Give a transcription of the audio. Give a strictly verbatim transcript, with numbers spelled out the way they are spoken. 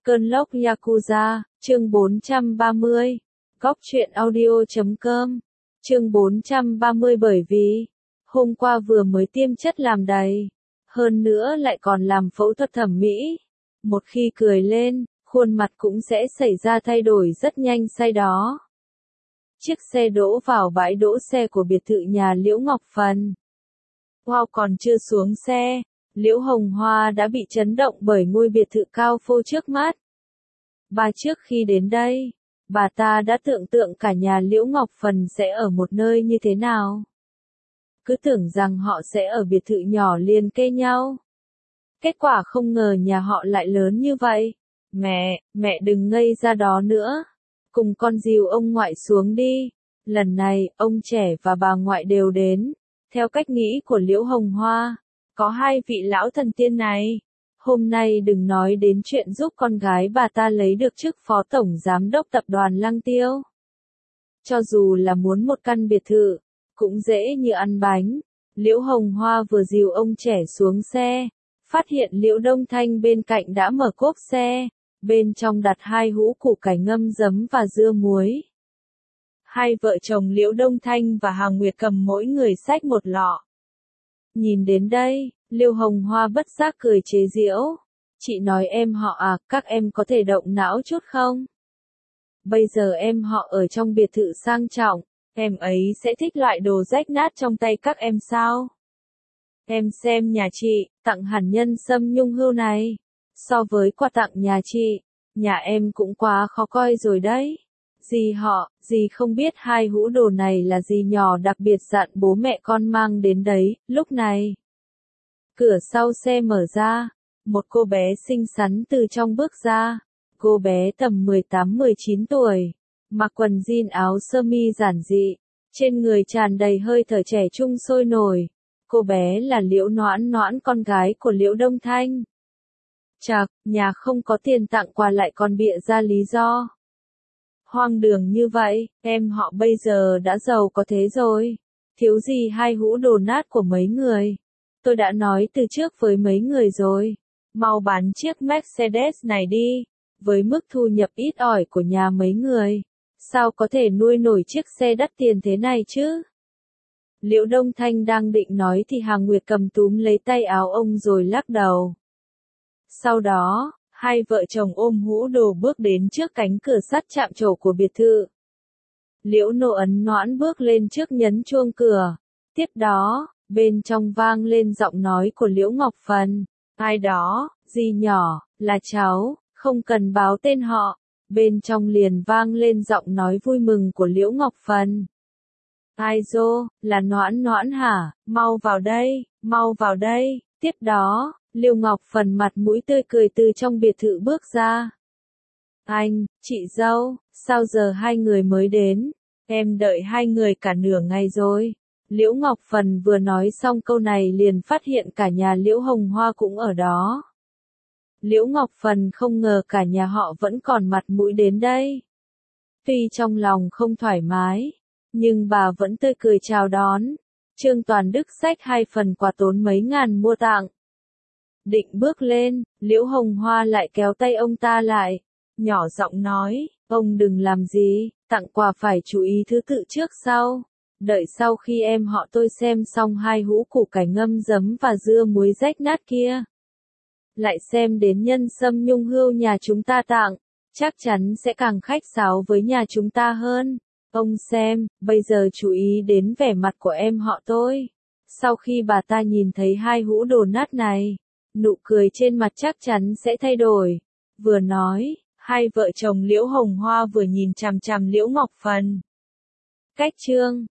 Cơn lốc Yakuza, chương bốn trăm ba mươi. Góc truyện audio chấm com. Chương bốn trăm ba mươi bởi vì hôm qua vừa mới tiêm chất làm đầy, hơn nữa lại còn làm phẫu thuật thẩm mỹ. Một khi cười lên, khuôn mặt cũng sẽ xảy ra thay đổi rất nhanh say đó. Chiếc xe đỗ vào bãi đỗ xe của biệt thự nhà Liễu Ngọc Phần. Wow, còn chưa xuống xe, Liễu Hồng Hoa đã bị chấn động bởi ngôi biệt thự cao phô trước mắt. Bà trước khi đến đây, bà ta đã tưởng tượng cả nhà Liễu Ngọc Phần sẽ ở một nơi như thế nào. Cứ tưởng rằng họ sẽ ở biệt thự nhỏ liền kề nhau. Kết quả không ngờ nhà họ lại lớn như vậy. Mẹ, mẹ đừng ngây ra đó nữa. Cùng con dìu ông ngoại xuống đi. Lần này, ông trẻ và bà ngoại đều đến. Theo cách nghĩ của Liễu Hồng Hoa, có hai vị lão thần tiên này. Hôm nay đừng nói đến chuyện giúp con gái bà ta lấy được chức phó tổng giám đốc tập đoàn Lăng Tiêu. Cho dù là muốn một căn biệt thự, cũng dễ như ăn bánh. Liễu Hồng Hoa vừa dìu ông trẻ xuống xe, phát hiện Liễu Đông Thanh bên cạnh đã mở cốp xe, bên trong đặt hai hũ củ cải ngâm giấm và dưa muối. Hai vợ chồng Liễu Đông Thanh và Hằng Nguyệt cầm mỗi người xách một lọ. Nhìn đến đây, Liễu Hồng Hoa bất giác cười chế giễu. Chị nói em họ à, các em có thể động não chút không? Bây giờ em họ ở trong biệt thự sang trọng, em ấy sẽ thích loại đồ rách nát trong tay các em sao? Em xem nhà chị, tặng hẳn nhân sâm nhung hưu này. So với quà tặng nhà chị, nhà em cũng quá khó coi rồi đấy. Dì họ, dì không biết hai hũ đồ này là dì nhỏ đặc biệt dặn bố mẹ con mang đến đấy. Lúc này, cửa sau xe mở ra, một cô bé xinh xắn từ trong bước ra. Cô bé tầm mười tám mười chín tuổi, mặc quần jean áo sơ mi giản dị, trên người tràn đầy hơi thở trẻ trung sôi nổi. Cô bé là Liễu Noãn Noãn, con gái của Liễu Đông Thanh. Chạc, nhà không có tiền tặng quà lại còn bịa ra lý do. Hoang đường như vậy, em họ bây giờ đã giàu có thế rồi. Thiếu gì hai hũ đồ nát của mấy người. Tôi đã nói từ trước với mấy người rồi. Mau bán chiếc Mercedes này đi. Với mức thu nhập ít ỏi của nhà mấy người, sao có thể nuôi nổi chiếc xe đắt tiền thế này chứ? Liễu Đông Thanh đang định nói thì Hằng Nguyệt cầm túm lấy tay áo ông rồi lắc đầu. Sau đó, hai vợ chồng ôm hũ đồ bước đến trước cánh cửa sắt chạm trổ của biệt thự. Liễu Nô Ấn Noãn bước lên trước nhấn chuông cửa. Tiếp đó, bên trong vang lên giọng nói của Liễu Ngọc Phần. Ai đó, dì nhỏ, là cháu, không cần báo tên họ. Bên trong liền vang lên giọng nói vui mừng của Liễu Ngọc Phần. Ai dô, là Noãn Noãn hả, mau vào đây, mau vào đây. Tiếp đó, Liễu Ngọc Phần mặt mũi tươi cười từ trong biệt thự bước ra. Anh, chị dâu, sao giờ hai người mới đến? Em đợi hai người cả nửa ngày rồi. Liễu Ngọc Phần vừa nói xong câu này liền phát hiện cả nhà Liễu Hồng Hoa cũng ở đó. Liễu Ngọc Phần không ngờ cả nhà họ vẫn còn mặt mũi đến đây. Tuy trong lòng không thoải mái, nhưng bà vẫn tươi cười chào đón. Trương Toàn Đức xách hai phần quà tốn mấy ngàn mua tặng. Định bước lên, Liễu Hồng Hoa lại kéo tay ông ta lại, nhỏ giọng nói, ông đừng làm gì, tặng quà phải chú ý thứ tự trước sau. Đợi sau khi em họ tôi xem xong hai hũ củ cải ngâm giấm và dưa muối rách nát kia, lại xem đến nhân sâm nhung hưu nhà chúng ta tặng, chắc chắn sẽ càng khách sáo với nhà chúng ta hơn. Ông xem, bây giờ chú ý đến vẻ mặt của em họ tôi. Sau khi bà ta nhìn thấy hai hũ đồ nát này, nụ cười trên mặt chắc chắn sẽ thay đổi. Vừa nói, hai vợ chồng Liễu Hồng Hoa vừa nhìn chằm chằm Liễu Ngọc Phần. Cách chương